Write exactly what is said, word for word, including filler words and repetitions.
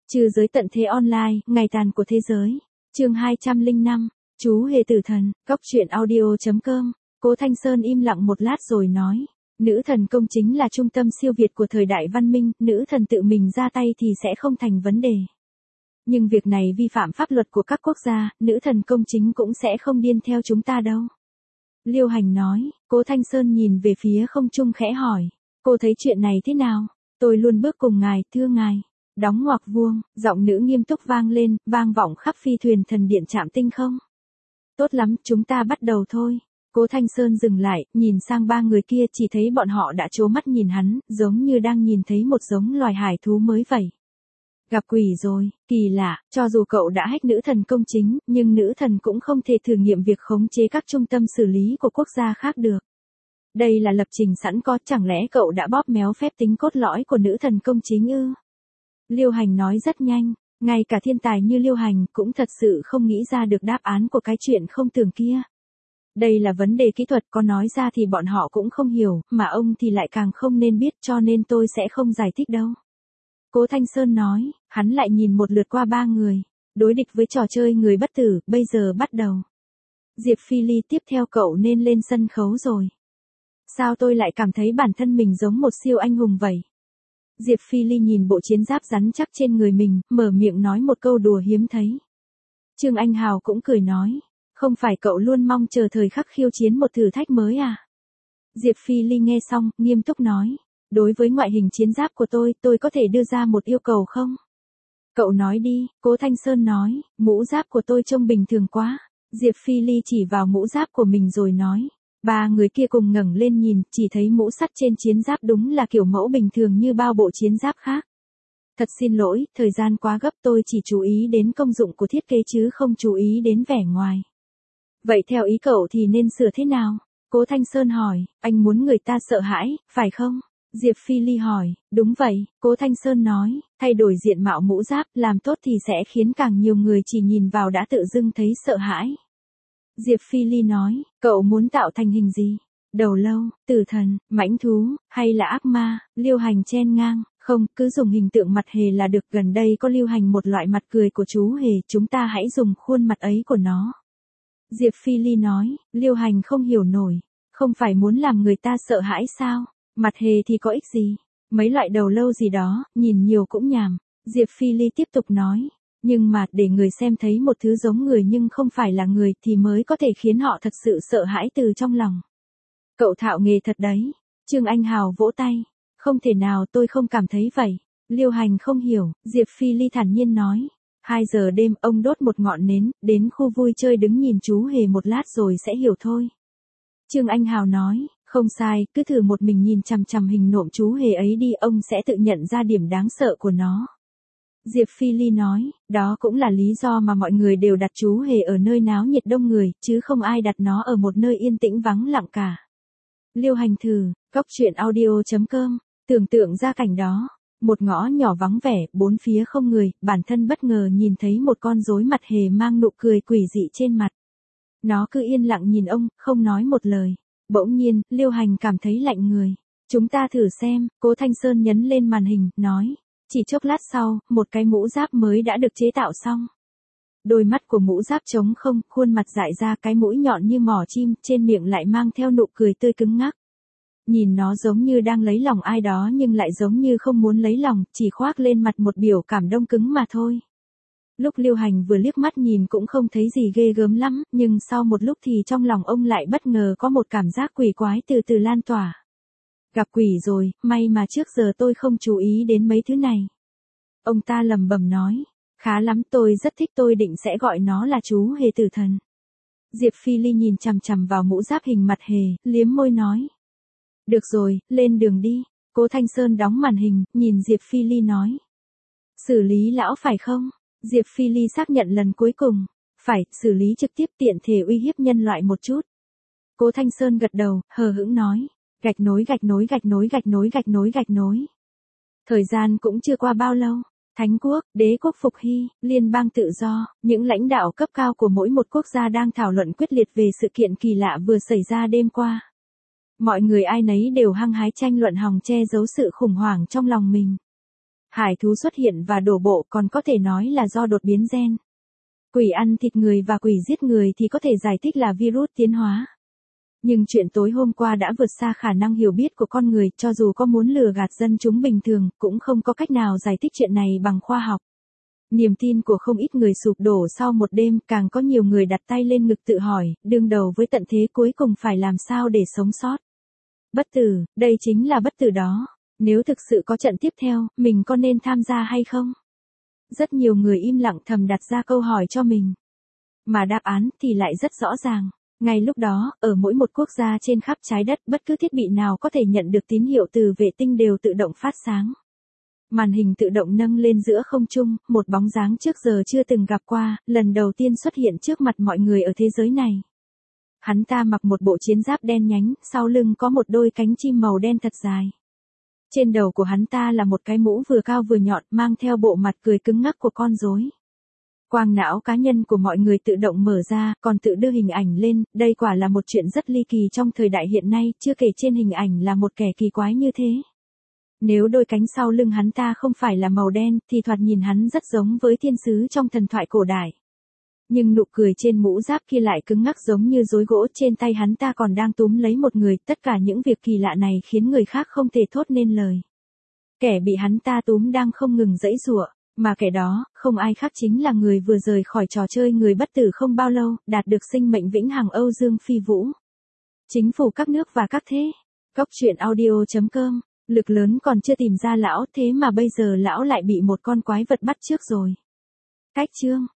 Trừ giới tận thế online, ngày tàn của thế giới. Chương hai trăm lẻ năm, chú hề tử thần, góc truyện audio chấm com. Cố Thanh Sơn im lặng một lát rồi nói, nữ thần công chính là trung tâm siêu việt của thời đại văn minh, nữ thần tự mình ra tay thì sẽ không thành vấn đề. Nhưng việc này vi phạm pháp luật của các quốc gia, nữ thần công chính cũng sẽ không điên theo chúng ta đâu. Liêu Hành nói. Cố Thanh Sơn nhìn về phía không trung khẽ hỏi, cô thấy chuyện này thế nào? Tôi luôn bước cùng ngài, thưa ngài. Đóng ngoặc vuông, giọng nữ nghiêm túc vang lên, vang vọng khắp phi thuyền thần điện Trạm Tinh không? Tốt lắm, chúng ta bắt đầu thôi. Cố Thanh Sơn dừng lại, nhìn sang ba người kia, chỉ thấy bọn họ đã trố mắt nhìn hắn, giống như đang nhìn thấy một giống loài hải thú mới vậy. Gặp quỷ rồi, kỳ lạ, cho dù cậu đã hack nữ thần công chính, nhưng nữ thần cũng không thể thử nghiệm việc khống chế các trung tâm xử lý của quốc gia khác được. Đây là lập trình sẵn có, chẳng lẽ cậu đã bóp méo phép tính cốt lõi của nữ thần công chính ư? Liêu Hành nói rất nhanh, ngay cả thiên tài như Liêu Hành cũng thật sự không nghĩ ra được đáp án của cái chuyện không tưởng kia. Đây là vấn đề kỹ thuật, có nói ra thì bọn họ cũng không hiểu, mà ông thì lại càng không nên biết, cho nên tôi sẽ không giải thích đâu. Cố Thanh Sơn nói, hắn lại nhìn một lượt qua ba người, đối địch với trò chơi người bất tử, bây giờ bắt đầu. Diệp Phi Ly, tiếp theo cậu nên lên sân khấu rồi. Sao tôi lại cảm thấy bản thân mình giống một siêu anh hùng vậy? Diệp Phi Ly nhìn bộ chiến giáp rắn chắc trên người mình, mở miệng nói một câu đùa hiếm thấy. Trương Anh Hào cũng cười nói, không phải cậu luôn mong chờ thời khắc khiêu chiến một thử thách mới à? Diệp Phi Ly nghe xong, nghiêm túc nói, đối với ngoại hình chiến giáp của tôi, tôi có thể đưa ra một yêu cầu không? Cậu nói đi, Cố Thanh Sơn nói, mũ giáp của tôi trông bình thường quá. Diệp Phi Ly chỉ vào mũ giáp của mình rồi nói. Ba người kia cùng ngẩng lên nhìn, chỉ thấy mũ sắt trên chiến giáp đúng là kiểu mẫu bình thường như bao bộ chiến giáp khác. Thật xin lỗi, thời gian quá gấp, tôi chỉ chú ý đến công dụng của thiết kế chứ không chú ý đến vẻ ngoài. Vậy theo ý cậu thì nên sửa thế nào? Cố Thanh Sơn hỏi, anh muốn người ta sợ hãi, phải không? Diệp Phi Ly hỏi, đúng vậy, Cố Thanh Sơn nói, thay đổi diện mạo mũ giáp, làm tốt thì sẽ khiến càng nhiều người chỉ nhìn vào đã tự dưng thấy sợ hãi. Diệp Phi Ly nói, cậu muốn tạo thành hình gì? Đầu lâu, tử thần, mãnh thú, hay là ác ma? Liêu Hành chen ngang, không, cứ dùng hình tượng mặt hề là được, gần đây có lưu hành một loại mặt cười của chú hề, chúng ta hãy dùng khuôn mặt ấy của nó. Diệp Phi Ly nói, Liêu Hành không hiểu nổi, không phải muốn làm người ta sợ hãi sao? Mặt hề thì có ích gì? Mấy loại đầu lâu gì đó, nhìn nhiều cũng nhàm. Diệp Phi Ly tiếp tục nói, nhưng mà để người xem thấy một thứ giống người nhưng không phải là người thì mới có thể khiến họ thật sự sợ hãi từ trong lòng. Cậu thạo nghề thật đấy. Trương Anh Hào vỗ tay. Không thể nào, tôi không cảm thấy vậy. Liêu Hành không hiểu, Diệp Phi Ly thản nhiên nói. Hai giờ đêm, ông đốt một ngọn nến, đến khu vui chơi đứng nhìn chú hề một lát rồi sẽ hiểu thôi. Trương Anh Hào nói, không sai, cứ thử một mình nhìn chằm chằm hình nộm chú hề ấy đi, ông sẽ tự nhận ra điểm đáng sợ của nó. Diệp Phi Ly nói, đó cũng là lý do mà mọi người đều đặt chú hề ở nơi náo nhiệt đông người, chứ không ai đặt nó ở một nơi yên tĩnh vắng lặng cả. Liêu Hành thử, góc truyện audio chấm com, tưởng tượng ra cảnh đó. Một ngõ nhỏ vắng vẻ, bốn phía không người, bản thân bất ngờ nhìn thấy một con rối mặt hề mang nụ cười quỷ dị trên mặt. Nó cứ yên lặng nhìn ông, không nói một lời. Bỗng nhiên, Liêu Hành cảm thấy lạnh người. Chúng ta thử xem, Cố Thanh Sơn nhấn lên màn hình, nói. Chỉ chốc lát sau, một cái mũ giáp mới đã được chế tạo xong. Đôi mắt của mũ giáp trống không, khuôn mặt dại ra, cái mũi nhọn như mỏ chim, trên miệng lại mang theo nụ cười tươi cứng ngắc. Nhìn nó giống như đang lấy lòng ai đó nhưng lại giống như không muốn lấy lòng, chỉ khoác lên mặt một biểu cảm đông cứng mà thôi. Lúc Liêu Hành vừa liếc mắt nhìn cũng không thấy gì ghê gớm lắm, nhưng sau một lúc thì trong lòng ông lại bất ngờ có một cảm giác quỷ quái từ từ lan tỏa. Gặp quỷ rồi, may mà trước giờ tôi không chú ý đến mấy thứ này. Ông ta lầm bầm nói, khá lắm, tôi rất thích, tôi định sẽ gọi nó là chú hề tử thần. Diệp Phi Ly nhìn chằm chằm vào mũ giáp hình mặt hề, liếm môi nói. Được rồi, lên đường đi. Cố Thanh Sơn đóng màn hình, nhìn Diệp Phi Ly nói. Xử lý lão phải không? Diệp Phi Ly xác nhận lần cuối cùng. Phải, xử lý trực tiếp, tiện thể uy hiếp nhân loại một chút. Cố Thanh Sơn gật đầu, hờ hững nói. Gạch nối gạch nối gạch nối gạch nối gạch nối gạch nối. Thời gian cũng chưa qua bao lâu. Thánh quốc, đế quốc Phục Hy, liên bang tự do, những lãnh đạo cấp cao của mỗi một quốc gia đang thảo luận quyết liệt về sự kiện kỳ lạ vừa xảy ra đêm qua. Mọi người ai nấy đều hăng hái tranh luận hòng che giấu sự khủng hoảng trong lòng mình. Hải thú xuất hiện và đổ bộ còn có thể nói là do đột biến gen. Quỷ ăn thịt người và quỷ giết người thì có thể giải thích là virus tiến hóa. Nhưng chuyện tối hôm qua đã vượt xa khả năng hiểu biết của con người, cho dù có muốn lừa gạt dân chúng bình thường, cũng không có cách nào giải thích chuyện này bằng khoa học. Niềm tin của không ít người sụp đổ sau một đêm, càng có nhiều người đặt tay lên ngực tự hỏi, đương đầu với tận thế cuối cùng phải làm sao để sống sót. Bất tử, đây chính là bất tử đó. Nếu thực sự có trận tiếp theo, mình có nên tham gia hay không? Rất nhiều người im lặng thầm đặt ra câu hỏi cho mình. Mà đáp án thì lại rất rõ ràng. Ngay lúc đó, ở mỗi một quốc gia trên khắp trái đất, bất cứ thiết bị nào có thể nhận được tín hiệu từ vệ tinh đều tự động phát sáng. Màn hình tự động nâng lên giữa không trung, một bóng dáng trước giờ chưa từng gặp qua, lần đầu tiên xuất hiện trước mặt mọi người ở thế giới này. Hắn ta mặc một bộ chiến giáp đen nhánh, sau lưng có một đôi cánh chim màu đen thật dài. Trên đầu của hắn ta là một cái mũ vừa cao vừa nhọn, mang theo bộ mặt cười cứng ngắc của con rối. Quang não cá nhân của mọi người tự động mở ra, còn tự đưa hình ảnh lên, đây quả là một chuyện rất ly kỳ trong thời đại hiện nay, chưa kể trên hình ảnh là một kẻ kỳ quái như thế. Nếu đôi cánh sau lưng hắn ta không phải là màu đen, thì thoạt nhìn hắn rất giống với thiên sứ trong thần thoại cổ đại. Nhưng nụ cười trên mũ giáp kia lại cứng ngắc giống như rối gỗ, trên tay hắn ta còn đang túm lấy một người, tất cả những việc kỳ lạ này khiến người khác không thể thốt nên lời. Kẻ bị hắn ta túm đang không ngừng giãy giụa, mà kẻ đó, không ai khác chính là người vừa rời khỏi trò chơi người bất tử không bao lâu, đạt được sinh mệnh vĩnh hằng Âu Dương Phi Vũ. Chính phủ các nước và các thế. Cóc truyện audio chấm com. Lực lớn còn chưa tìm ra lão, thế mà bây giờ lão lại bị một con quái vật bắt trước rồi. Cách chương